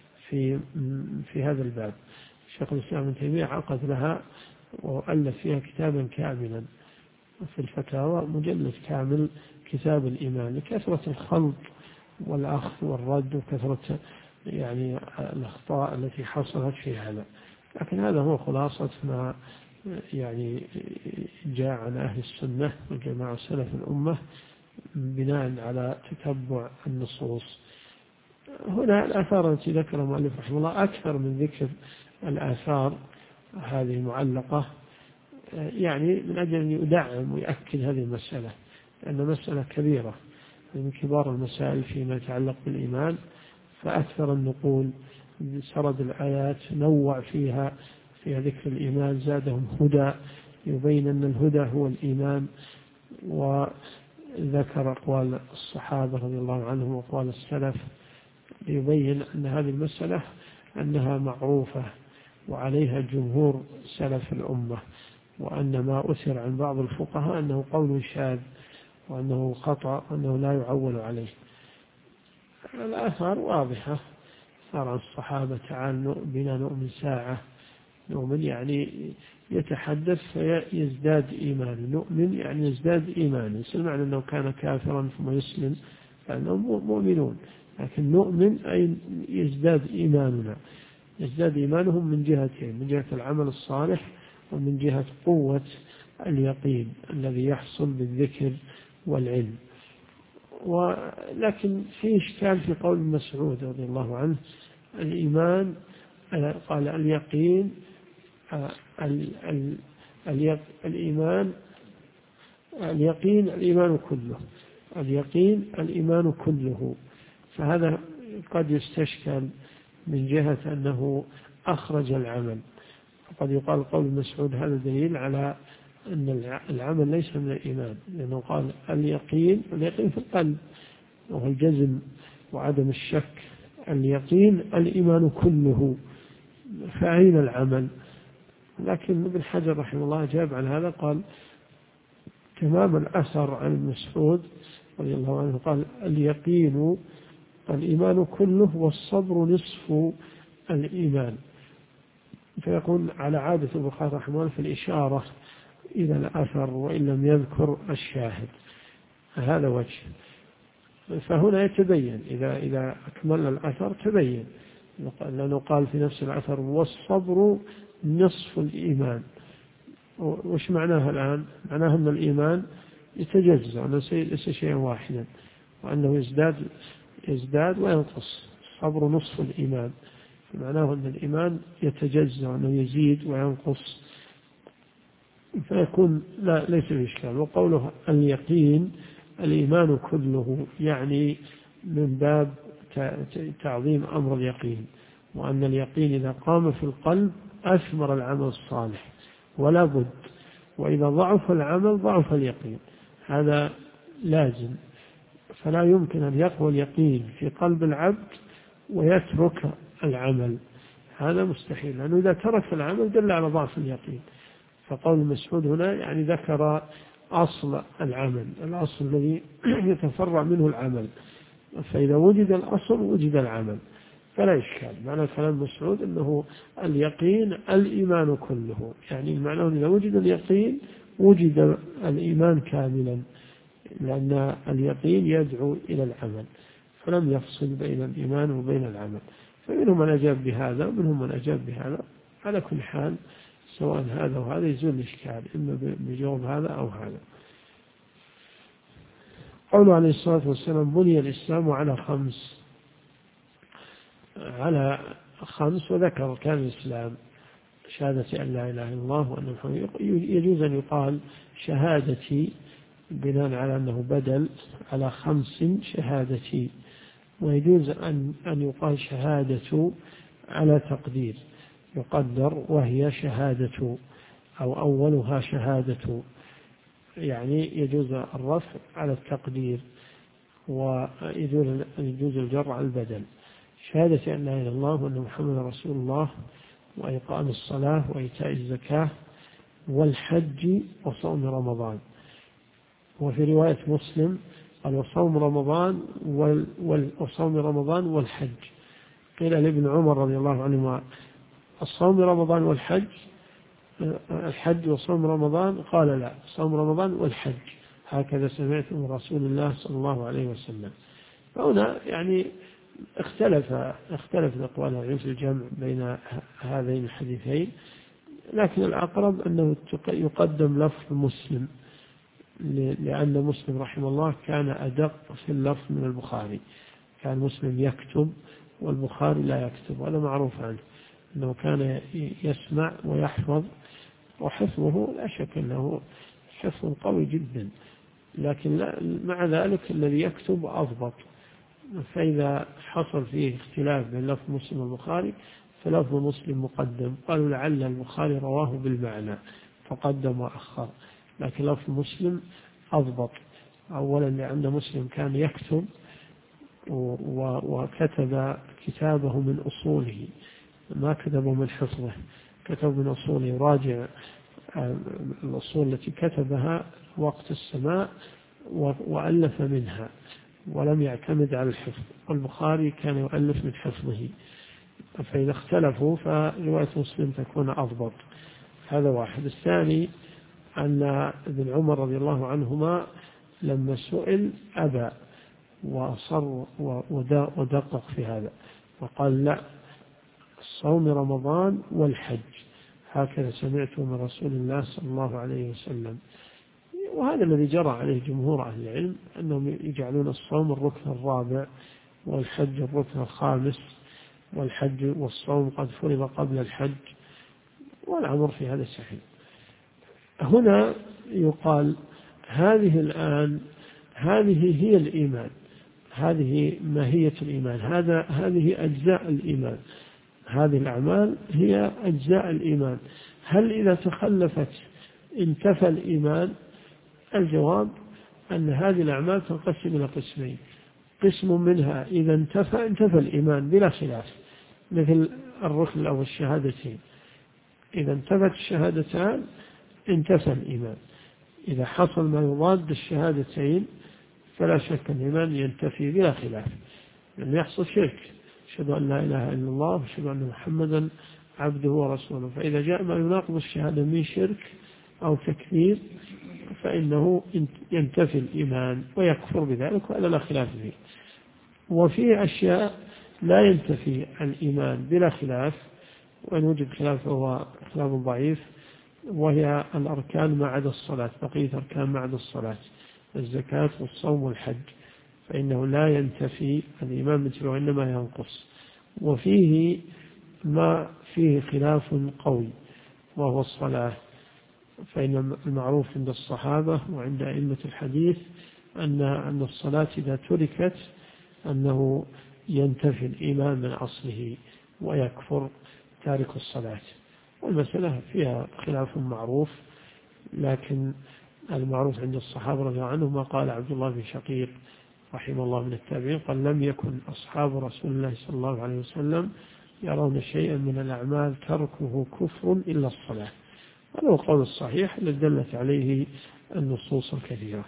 في هذا الباب. شيخ الإسلام ابن تيمية عقد لها وألف فيها كتابا كاملا في الفتاوى، مجلد كامل، كتاب الإيمان، لكثرة الخلط والأخذ والرد وكثرة يعني الأخطاء التي حصلت في هذا. لكن هذا هو خلاصة ما يعني جاء عن أهل السنة والجماعة سلف الأمة بناء على تتبع النصوص. هنا الآثار التي ذكر المؤلف رحمه الله أكثر من ذكر الآثار هذه المعلقة، يعني من أجل أن يدعم ويؤكد هذه المسألة، لأن مسألة كبيرة. من كبار المسائل فيما يتعلق بالإيمان، فأكثر النقول سرد الآيات نوع فيها ذكر الإيمان، زادهم هدى يبين أن الهدى هو الإيمان، وذكر أقوال الصحابة رضي الله عنهم وأقوال السلف يبين أن هذه المسألة أنها معروفة وعليها جمهور سلف الأمة، وأن ما أثر عن بعض الفقهاء أنه قول شاذ وأنه خطأ وأنه لا يعول عليه. الآثار واضحة، صار عن الصحابة تعال بنا نؤمن ساعة، نؤمن يعني يتحدث فيزداد إيمان، نؤمن يعني يزداد إيمان، المعنى أنه كان كافرا ثم يسلم فأنهم مؤمنون، لكن نؤمن أي يزداد إيماننا، يزداد إيمانهم من جهتين، من جهة العمل الصالح ومن جهة قوة اليقين الذي يحصل بالذكر والعلم. ولكن في إشكال في قول مسعود رضي الله عنه الإيمان، قال اليقين الإيمان كله، اليقين الإيمان كله، فهذا قد يستشكل من جهة أنه أخرج العمل، قد يقال قول مسعود هذا دليل على أن العمل ليس من الإيمان، لأنه قال اليقين في القلب وهو الجزم وعدم الشك، اليقين الإيمان كله، فأين العمل؟ لكن ابن حجر رحمه الله جاب عن هذا، قال تمام الأثر عن مسعود رضي الله عنه قال اليقين الإيمان كله والصبر نصف الإيمان، فيكون على عادة البخاري رحمه الله في الإشارة إلى الأثر وإن لم يذكر الشاهد، هذا وجه. فهنا يتبين إذا أكمل الأثر تبين، لأنه قال في نفس الأثر والصبر نصف الإيمان. وش معناها الآن؟ معناها أن الإيمان يتجزأ، أنه ليس شيئا واحدا، وأنه يزداد وينقص، الصبر نصف الإيمان، معناه أن الإيمان يتجزأ، أنه يزيد وينقص، فيكون ليس بإشكال. وقوله اليقين الإيمان كله يعني من باب تعظيم أمر اليقين، وأن اليقين إذا قام في القلب أثمر العمل الصالح ولا بد، وإذا ضعف العمل ضعف اليقين، هذا لازم، فلا يمكن أن يقوى اليقين في قلب العبد ويترك العمل، هذا مستحيل، لأنه إذا ترك العمل دل على ضعف اليقين. فقول مسعود هنا يعني ذكر أصل العمل، الأصل الذي يتفرع منه العمل، فإذا وجد الأصل وجد العمل فلا إشكال. معنى كلام مسعود أنه اليقين الإيمان كله، يعني معناه إذا وجد اليقين وجد الإيمان كاملا، لأن اليقين يدعو إلى العمل، فلم يفصل بين الإيمان وبين العمل. فمنهم من أجاب بهذا ومنهم من أجاب بهذا، على كل حال سواء هذا وهذا يزول الإشكال، إما بجواب هذا أو هذا. قوله عليه الصلاة والسلام بني الإسلام على خمس، وذكر كان الإسلام شهادة أن لا إله إلا الله وأن محمد، يجوز أن يقال شهادتي بناء على أنه بدل على 5 شهادتي، ويجوز أن يقال شهادة على تقدير، يقدر وهي شهادة أو أولها شهادة، يعني يجوز الرفع على التقدير ويجوز الجر على البدل. شهادة أن لا إله إلا الله وأن محمد رسول الله وإقام الصلاة وإيتاء الزكاة والحج وصوم رمضان. وفي رواية مسلم قال وصوم رمضان والحج. قيل لابن عمر رضي الله عنهما الصوم رمضان والحج، الحج وصوم رمضان؟ قال لا، صوم رمضان والحج، هكذا سمعت من رسول الله صلى الله عليه وسلم. فهنا يعني اختلف الأقوال في الجمع بين هذين الحديثين، لكن الأقرب أنه يقدم لفظ مسلم، لأن مسلم رحمه الله كان أدق في اللفظ من البخاري، كان مسلم يكتب والبخاري لا يكتب، وهذا معروف عنه أنه كان يسمع ويحفظ، وحفظه لا شك أنه حفظ قوي جدا، لكن مع ذلك الذي يكتب أضبط. فإذا حصل فيه اختلاف بين لفظ مسلم والبخاري فلفظ مسلم مقدم، قالوا لعل البخاري رواه بالمعنى فقدم وأخر، لكن لفظ مسلم أضبط. أولا لأن مسلم كان يكتب وكتب كتابه من أصوله، ما كتبه من حفظه، كتب من أصوله، يراجع الأصول التي كتبها وقت السماء وألف منها ولم يعتمد على الحفظ. والبخاري كان يؤلف من حفظه، فإذا اختلفوا فرواية مسلم تكون أضبط. هذا واحد. الثاني أن ابن عمر رضي الله عنهما لما سئل أبى وأصر ودقق في هذا وقال لا، الصوم رمضان والحج، هكذا سمعته من رسول الله صلى الله عليه وسلم. وهذا الذي جرى عليه جمهور أهل العلم، أنهم يجعلون الصوم الركن الرابع والحج الركن الخامس، والحج والصوم قد فرض قبل الحج، والأمر في هذا سهل. هنا يقال هذه الآن هذه هي الإيمان، هذه ماهية الإيمان، هذه أجزاء الإيمان، هذه الأعمال هي أجزاء الإيمان. هل إذا تخلفت انتفى الإيمان؟ الجواب أن هذه الأعمال تنقسم إلى قسمين. قسم منها إذا انتفى الإيمان بلا خلاف، مثل الركن أو الشهادتين، إذا انتفت الشهادتان انتفى الإيمان. إذا حصل ما يضاد الشهادتين فلا شك أن الإيمان ينتفي بلا خلاف، لأن يحصل شرك، أشهد أن لا إله إلا الله وأشهد أن محمدا عبده ورسوله. فإذا جاء ما يناقض الشهادة من شرك أو تكفير فإنه ينتفي الإيمان ويكفر بذلك، وإلا لا خلاف فيه. وفي أشياء لا ينتفي الإيمان بلا خلاف، وإن وجد خلاف فهو خلاف ضعيف، وهي الأركان ما عدا الصلاة، بقية أركان ما عدا الصلاة، الزكاة والصوم والحج، فإنه لا ينتفي الإيمان مثله وإنما ينقص. وفيه ما فيه خلاف قوي وهو الصلاة، فإن المعروف عند الصحابة وعند أئمة الحديث أن الصلاة إذا تركت أنه ينتفي الإيمان من أصله ويكفر تارك الصلاة. والمسألة فيها خلاف معروف، لكن المعروف عند الصحابة رضي الله عنهم ما قال عبد الله بن شقيق رحمه الله من التابعين، قال لم يكن أصحاب رسول الله صلى الله عليه وسلم يرون شيئا من الأعمال تركه كفر إلا الصلاة. هذا هو القول الصحيح الذي دلت عليه النصوص الكثيرة.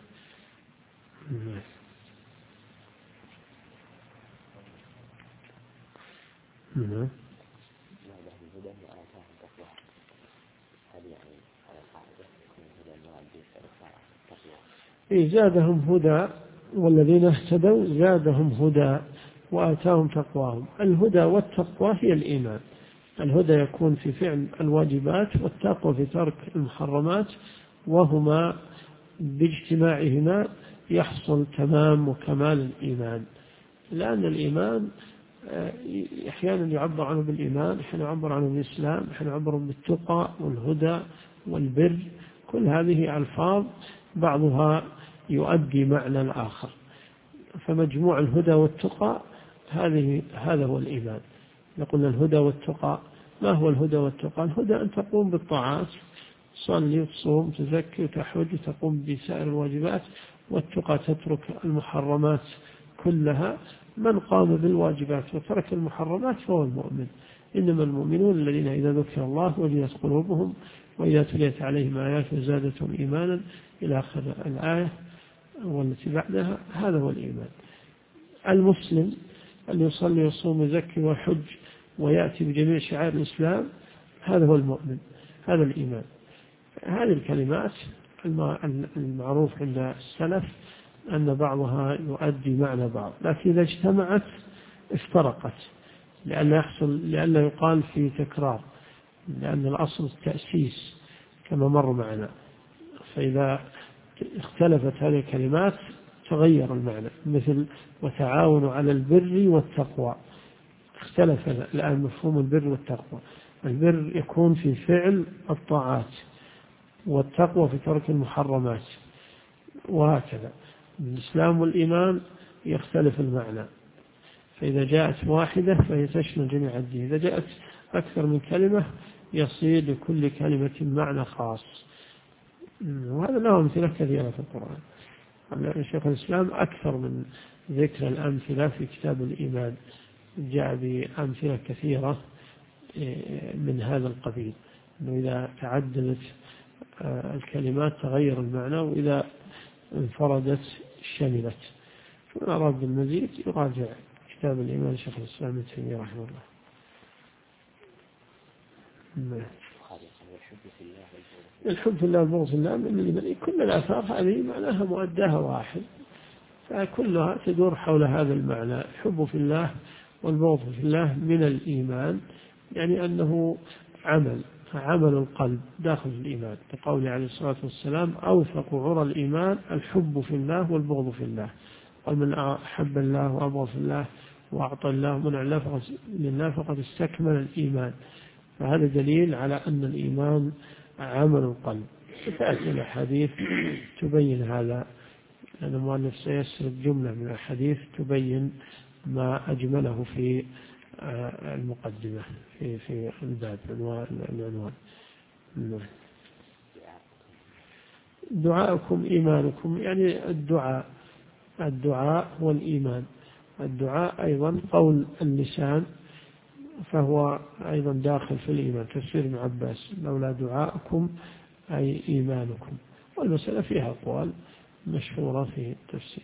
زادهم هدى، والذين اهتدوا زادهم هدى وآتاهم تقواهم. الهدى والتقوى هي الإيمان. الهدى يكون في فعل الواجبات، والتقوى في ترك المحرمات، وهما باجتماعهما يحصل تمام وكمال الإيمان. لأن الإيمان أحيانا يعبر عنه بالإيمان، أحيانا يعبر عنه بالإسلام، أحيانا يعبر بالتقى والهدى والبر. كل هذه ألفاظ بعضها يؤدي معنى الآخر، فمجموع الهدى والتقى هذا هو الإيمان. نقول الهدى والتقى. ما هو الهدى والتقى؟ الهدى أن تقوم بالطاعات، تصلي تصوم تزكي تحج تقوم بسائر الواجبات، والتقى تترك المحرمات كلها. من قام بالواجبات وترك المحرمات فهو المؤمن. إنما المؤمنون الذين إذا ذكر الله وجلت قلوبهم وإذا تليت عليهم آيات وزادتهم إيمانا إلى آخر الآية والتي بعدها. هذا هو الإيمان. المسلم اللي يصلي ويصوم ويزكي ويحج ويأتي بجميع شعائر الإسلام هذا هو المؤمن، هذا الإيمان. هذه الكلمات المعروف عند السلف أن بعضها يؤدي معنى بعض، لكن إذا اجتمعت افترقت، لأن يقال في تكرار، لأن الأصل التأسيس كما مر معنا. فإذا اختلفت هذه الكلمات تغير المعنى، مثل وتعاونوا على البر والتقوى. اختلف الآن مفهوم البر والتقوى. البر يكون في فعل الطاعات، والتقوى في ترك المحرمات. وهكذا. الإسلام والإيمان يختلف المعنى، فإذا جاءت واحدة فهي تشمل جميع الدين، إذا جاءت أكثر من كلمة يصير لكل كلمة معنى خاص. وهذا له أمثلة كثيرة في القرآن. شيخ الإسلام أكثر من ذكر الأمثلة في كتاب الإيمان، جاء بأمثلة كثيرة من هذا القبيل، أنه إذا تعددت الكلمات تغير المعنى، وإذا انفردت شملت. فمن أراد بالمزيد يراجع كتاب الإيمان شيخ الإسلام ابن تيمية رحمه الله. الحب في الله والبغض في الله من الإيمان. كل الآثار هذه معناها مؤداها واحد، فكلها تدور حول هذا المعنى. الحب في الله والبغض في الله من الإيمان، يعني أنه عمل القلب داخل الإيمان، لقوله عليه الصلاة والسلام: أوثق عرى الإيمان الحب في الله والبغض في الله. قال: من أحب الله وأبغض في الله وأعطى الله من الله لله فقد استكمل الإيمان. فهذا دليل على أن الإيمان عمل القلب. تأتي الأحاديث تبين هذا، لأن المؤلف سيسرد جملة من الحديث تبين ما أجمله في المقدمة في الباب العنوان. دعاءكم إيمانكم، يعني الدعاء والإيمان. الدعاء أيضا قول اللسان، فهو أيضا داخل في الإيمان. تفسير ابن عباس: لولا دعاءكم أي إيمانكم. والمسألة فيها أقوال مشهورة في التفسير.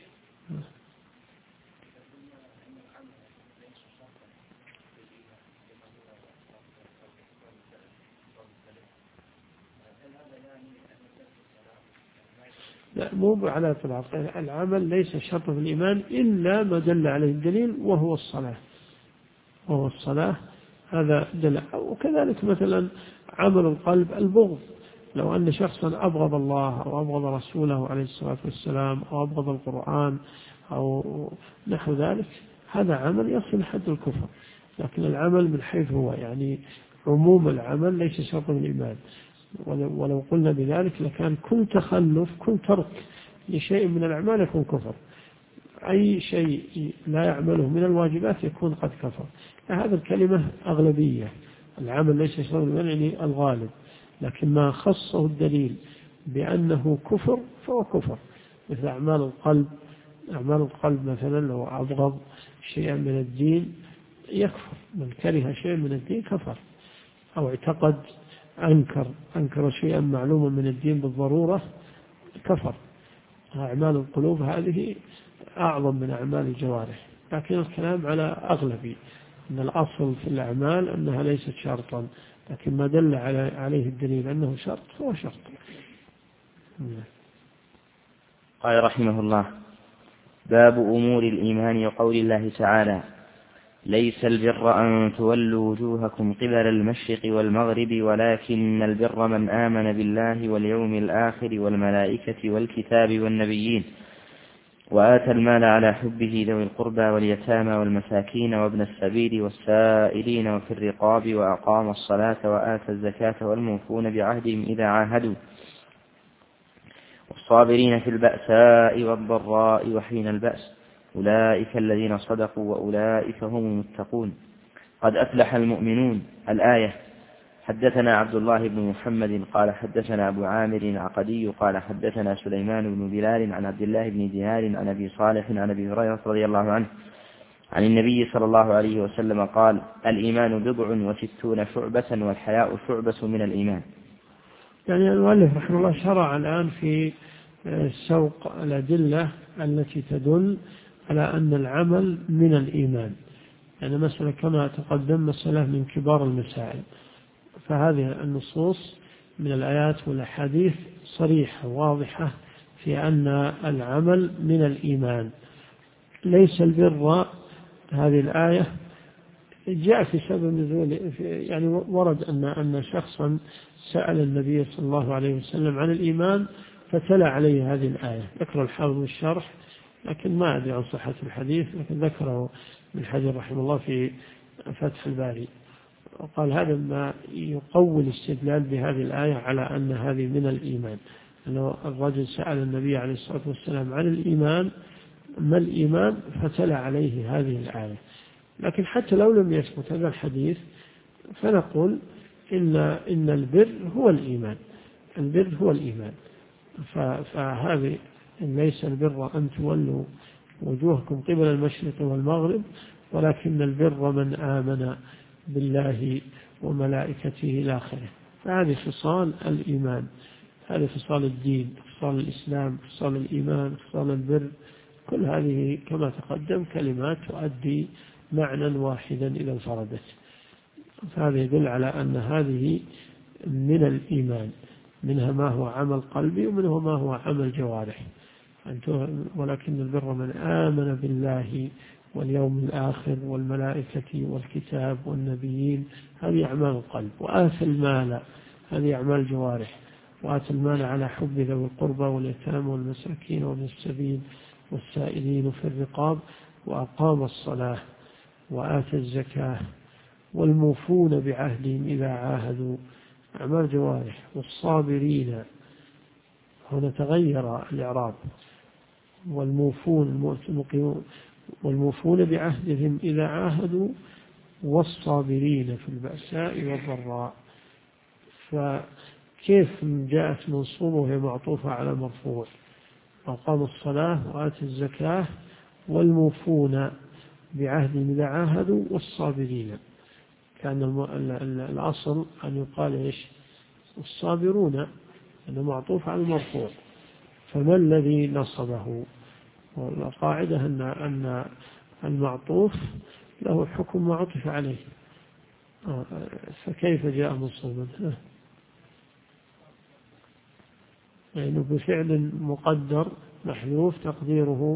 لا، مو على إطلاق. العمل ليس شرط في الإيمان إلا ما دل عليه الدليل، وهو الصلاة. هذا دل. وكذلك مثلا عمل القلب البغض، لو أن شخصا أبغض الله أو أبغض رسوله عليه الصلاة والسلام أو أبغض القرآن أو نحو ذلك، هذا عمل يصل حد الكفر. لكن العمل من حيث هو، يعني عموم العمل ليس شرط من الإيمان. ولو قلنا بذلك لكان كل تخلف، كل ترك لشيء من الأعمال يكون كفر. أي شيء لا يعمله من الواجبات يكون قد كفر. هذا الكلمة أغلبية، العمل ليس شرط من الإيمان يعني الغالب، لكن ما خصه الدليل بأنه كفر فهو كفر. مثل أعمال القلب مثلا، لو أبغض شيئا من الدين يكفر. من كره شيئا من الدين كفر، أو اعتقد أنكر شيئا معلوما من الدين بالضرورة كفر. أعمال القلوب هذه أعظم من أعمال الجوارح، لكن الكلام على أغلبي أن الأصل في الأعمال أنها ليست شرطا، لكن ما دل عليه الدليل أنه شرط فهو شرط. قال رحمه الله: باب أمور الإيمان وقول الله تعالى: ليس البر أن تولوا وجوهكم قبل المشرق والمغرب ولكن البر من آمن بالله واليوم الآخر والملائكة والكتاب والنبيين وآتى المال على حبه ذوي القربى واليتامى والمساكين وابن السبيل والسائلين وفي الرقاب وأقام الصلاة وآتى الزكاة والموفون بعهدهم إذا عاهدوا والصابرين في البأساء والضراء وحين البأس أولئك الذين صدقوا وأولئك هم المتقون قد أفلح المؤمنون. الآية. حدثنا عبد الله بن محمد قال حدثنا أبو عامر العقدي قال حدثنا سليمان بن بلال عن عبد الله بن دينار عن أبي صالح عن أبي هريرة رضي الله عنه عن النبي صلى الله عليه وسلم قال: الإيمان 69 شعبة والحياء شعبة من الإيمان. يعني المؤلف رحمه الله شرع الآن في سوق الأدلة التي تدل على أن العمل من الإيمان. يعني مسألة كما تقدم مسألة من كبار المسائل، فهذه النصوص من الآيات والأحاديث صريحة واضحة في أن العمل من الإيمان. ليس البر، هذه الآية جاء في سبب نزول، يعني ورد أن شخصا سأل النبي صلى الله عليه وسلم عن الإيمان فتلا عليه هذه الآية. ذكر الحافظ الشرح لكن ما أدري عن صحة الحديث، لكن ذكره من حجر رحمه الله في فتح الباري، وقال هذا ما يقوي الاستدلال بهذه الآية على أن هذه من الإيمان. أنه الرجل سأل النبي عليه الصلاة والسلام عن الإيمان، ما الإيمان، فتلا عليه هذه الآية. لكن حتى لو لم يثبت هذا الحديث فنقول إن البر هو الإيمان، البر هو الإيمان. فهذه ليس البر أن تولوا وجوهكم قبل المشرق والمغرب، ولكن البر من آمن بالله وملائكته إلى آخره. فهذه خصال الإيمان، هذه خصال الدين، خصال الإسلام، خصال الإيمان، خصال البر، كل هذه كما تقدم كلمات تؤدي معنى واحدا إذا انفردت. فهذا يدل على أن هذه من الإيمان، منها ما هو عمل قلبي ومنه ما هو عمل جوارح. ولكن البر من آمن بالله واليوم الآخر والملائكة والكتاب والنبيين، هذه أعمال القلب. وآتى المال، هذه أعمال جوارح، وآتى المال على حب ذوي القربى واليتامى والمساكين وابن السبيل والسائلين في الرقاب، وأقام الصلاة وآتى الزكاة والموفون بعهدهم إذا عاهدوا، أعمال جوارح. والصابرين، هنا تغير الإعراب، والموفون بعهدهم إذا عاهدوا، والصابرين في البأساء والضراء. فكيف جاءت منصوبة وهي معطوفة على مرفوع؟ أقام الصلاة وآتى الزكاة والموفون بعهدهم إذا عاهدوا والصابرين. كان الأصل أن يقال إيش؟ الصابرون، أنه معطوف على المرفوع. فما الذي نصبه؟ والقاعدة أن المعطوف له حكم ما عطف عليه، فكيف جاء منصوبا؟ يعني بفعل مقدر محذوف تقديره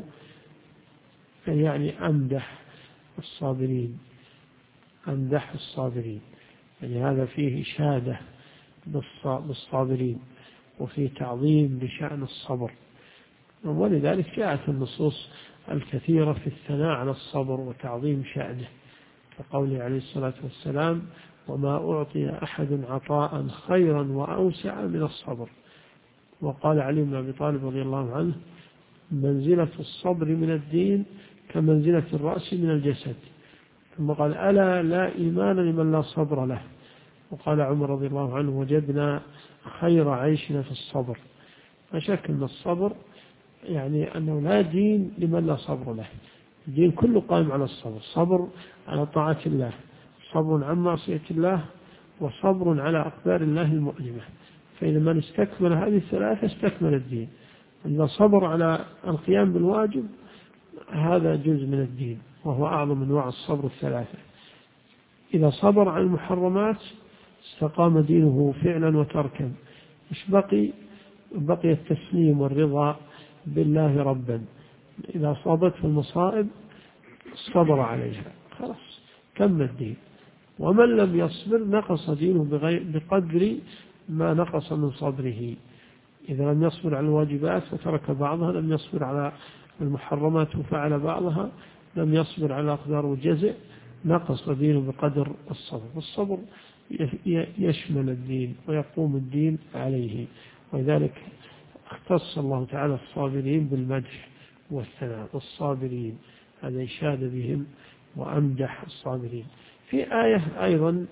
يعني أمدح الصابرين، أمدح الصابرين، يعني هذا فيه إشادة بالصابرين وفيه تعظيم بشأن الصبر. ولذلك جاءت النصوص الكثيرة في الثناء على الصبر وتعظيم شأنه، كقوله عليه الصلاة والسلام: وما أعطي أحد عطاء خيرا وأوسع من الصبر. وقال علي بن أبي طالب رضي الله عنه: منزلة الصبر من الدين كمنزلة الرأس من الجسد. ثم قال: ألا لا إيمان لمن لا صبر له. وقال عمر رضي الله عنه: وجدنا خير عيشنا في الصبر. فشك أن الصبر يعني أنه لا دين لمن لا صبر له، الدين كله قائم على الصبر، صبر على طاعة الله، صبر عن معصية الله، وصبر على أقدار الله المؤلمة. فإذا من استكمل هذه الثلاثة استكمل الدين. إذا صبر على القيام بالواجب هذا جزء من الدين، وهو أعظم أنواع الصبر الثلاثة. إذا صبر عن المحرمات استقام دينه فعلا وتركا. مش بقي التسليم والرضا بالله ربا. إذا صابته المصائب صبر عليها، خلاص كمل الدين. ومن لم يصبر نقص دينه بقدر ما نقص من صبره. إذا لم يصبر على الواجبات وترك بعضها، لم يصبر على المحرمات وفعل بعضها، لم يصبر على أقدار الجزء، نقص دينه بقدر الصبر. والصبر يشمل الدين ويقوم الدين عليه. ولذلك اختص الله تعالى الصابرين بالمدح والثناء. والصابرين هذا إشاد بهم وأمدح الصابرين. في آية أيضا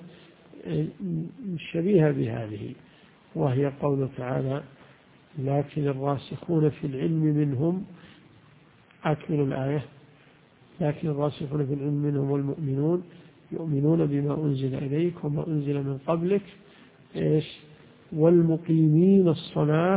شبيهة بهذه، وهي قوله تعالى: لكن الراسخون في العلم منهم، أكمل الآية: لكن الراسخون في العلم منهم والمؤمنون يؤمنون بما أنزل إليك وما أنزل من قبلك، إيش؟ والمقيمين الصلاة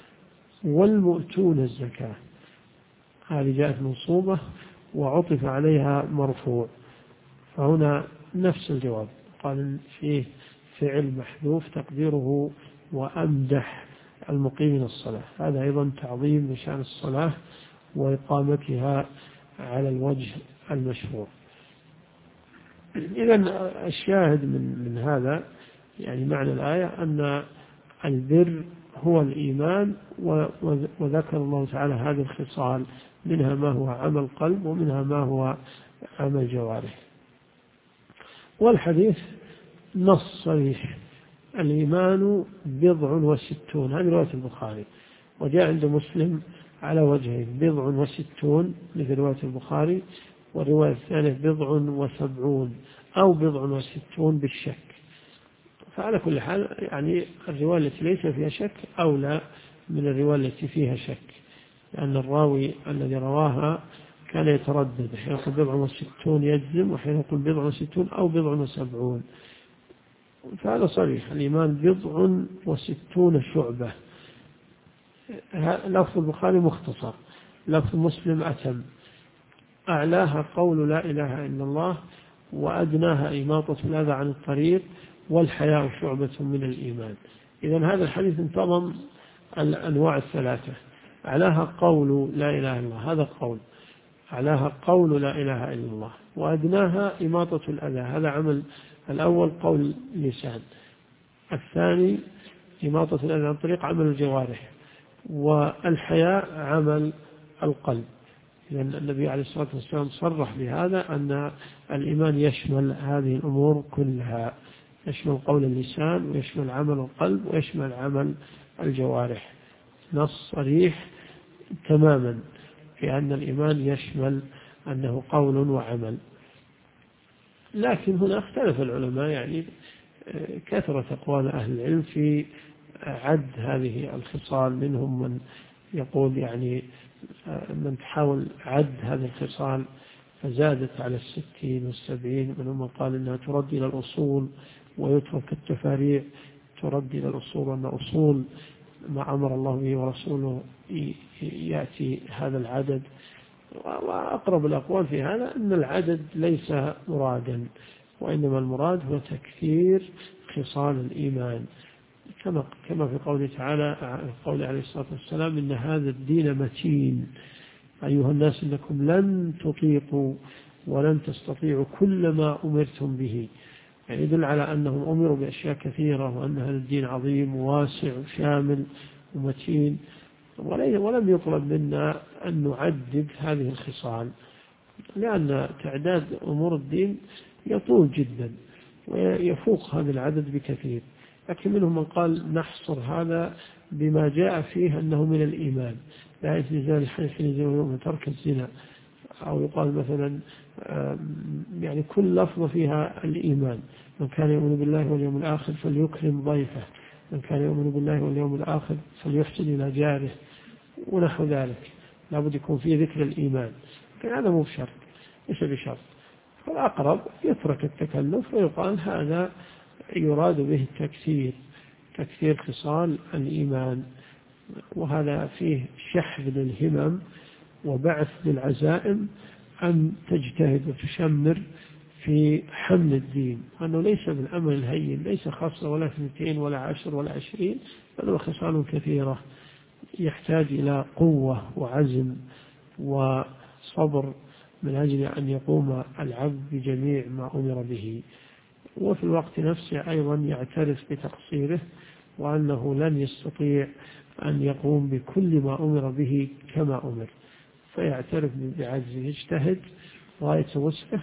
والمؤتون الزكاة. هذه جاءت منصوبة وعطف عليها مرفوع، فهنا نفس الجواب، قال فيه فعل محذوف تقديره وأمدح المقيمين الصلاة. هذا أيضا تعظيم بشأن الصلاة وإقامتها على الوجه المشروع. إذن الشاهد من هذا يعني معنى الآية أن البر هو الإيمان، وذكر الله تعالى هذه الخصال، منها ما هو عمل قلب ومنها ما هو عمل جوارح. والحديث نص صريح: الإيمان 69، هذه رواية البخاري، وجاء عند مسلم على وجهين 67 مثل رواية البخاري، والرواية الثانية 67 أو 67 بالشك. فعلى كل حال يعني الرواية التي ليس فيها شك أولى من الرواية التي فيها شك، لأن الراوي الذي رواها كان يتردد، حين يقول 67 يجزم، وحين يقول 67 أو 67. فهذا صريح، الإيمان 67 شعبة. لفظ البخاري مختصر، لفظ مسلم أتم. أعلاها قول لا إله إلا الله، وأدناها إماطة الأذى عن الطريق، والحياء شعبة من الإيمان. إذن هذا الحديث انتظم الأنواع الثلاثة. أعلاها قول لا إله إلا الله، هذا قول. أعلاها قول لا إله إلا الله، وأدناها إماطة الأذى، هذا عمل. الأول قول لسان، الثاني إماطة الأذى عن الطريق عمل الجوارح، والحياء عمل القلب. لأن النبي عليه الصلاة والسلام صرح بهذا أن الإيمان يشمل هذه الأمور كلها، يشمل قول اللسان، ويشمل عمل القلب، ويشمل عمل الجوارح. نص صريح تماما في أن الإيمان يشمل أنه قول وعمل. لكن هنا اختلف العلماء، يعني كثرة أقوال أهل العلم في عد هذه الخصال. منهم من يقول يعني من تحاول عد هذه الخصال فزادت على 60 و70. منهم من قال إنها ترد إلى الأصول ويترك التفاريع، ترد إلى الأصول، وأن أصول ما أمر الله به ورسوله يأتي هذا العدد. وأقرب الأقوال في هذا أن العدد ليس مرادا، وإنما المراد هو تكثير خصال الإيمان، كما في قوله تعالى، قول عليه الصلاة والسلام: إن هذا الدين متين أيها الناس إنكم لن تطيقوا ولن تستطيعوا كل ما أمرتم به. يعني يدل على أنهم أمروا بأشياء كثيرة، وأن هذا الدين عظيم وواسع وشامل ومتين، ولم يطلب منا أن نعدد هذه الخصال، لأن تعداد أمور الدين يطول جدا ويفوق هذا العدد بكثير. لكن منهم من قال نحصر هذا بما جاء فيه أنه من الإيمان، لا يزال الحنف من ترك الزنا، أو يقال مثلا يعني كل لفظة فيها الإيمان: من كان يؤمن بالله واليوم الآخر فليكرم ضيفه، من كان يؤمن بالله واليوم الآخر فليحسن إلى جاره، ونحو ذلك. لابد يكون فيه ذكر الإيمان، لكن هذا مو بشرط، ليس بشرط. فالأقرب يترك التكلف ويقال هذا يراد به تكثير خصال الإيمان، وهذا فيه شحذ للهمم وبعث للعزائم أن تجتهد وتشمر في حمل الدين، أنه ليس بالأمر الهين، ليس خاصة ولا 2 ولا 10 ولا 20، بل هو خصال كثيرة يحتاج إلى قوة وعزم وصبر من أجل أن يقوم العبد بجميع ما أمر به، وفي الوقت نفسه أيضا يعترف بتقصيره، وأنه لن يستطيع أن يقوم بكل ما أمر به كما أمر، فيعترف بعجزه، يجتهد غاية وسعه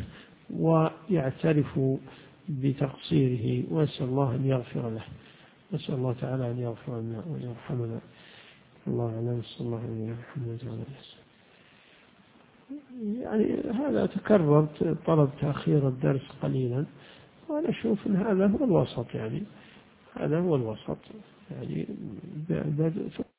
ويعترف بتقصيره، ويسأل الله أن يغفر له. نسأل الله تعالى أن يغفر لنا ويرحمنا. الله أعلم. صلى الله عليه وسلم. يعني هذا تكرر طلب تأخير الدرس قليلا، وأنا أشوف أن هذا هو الوسط، يعني هذا هو الوسط يعني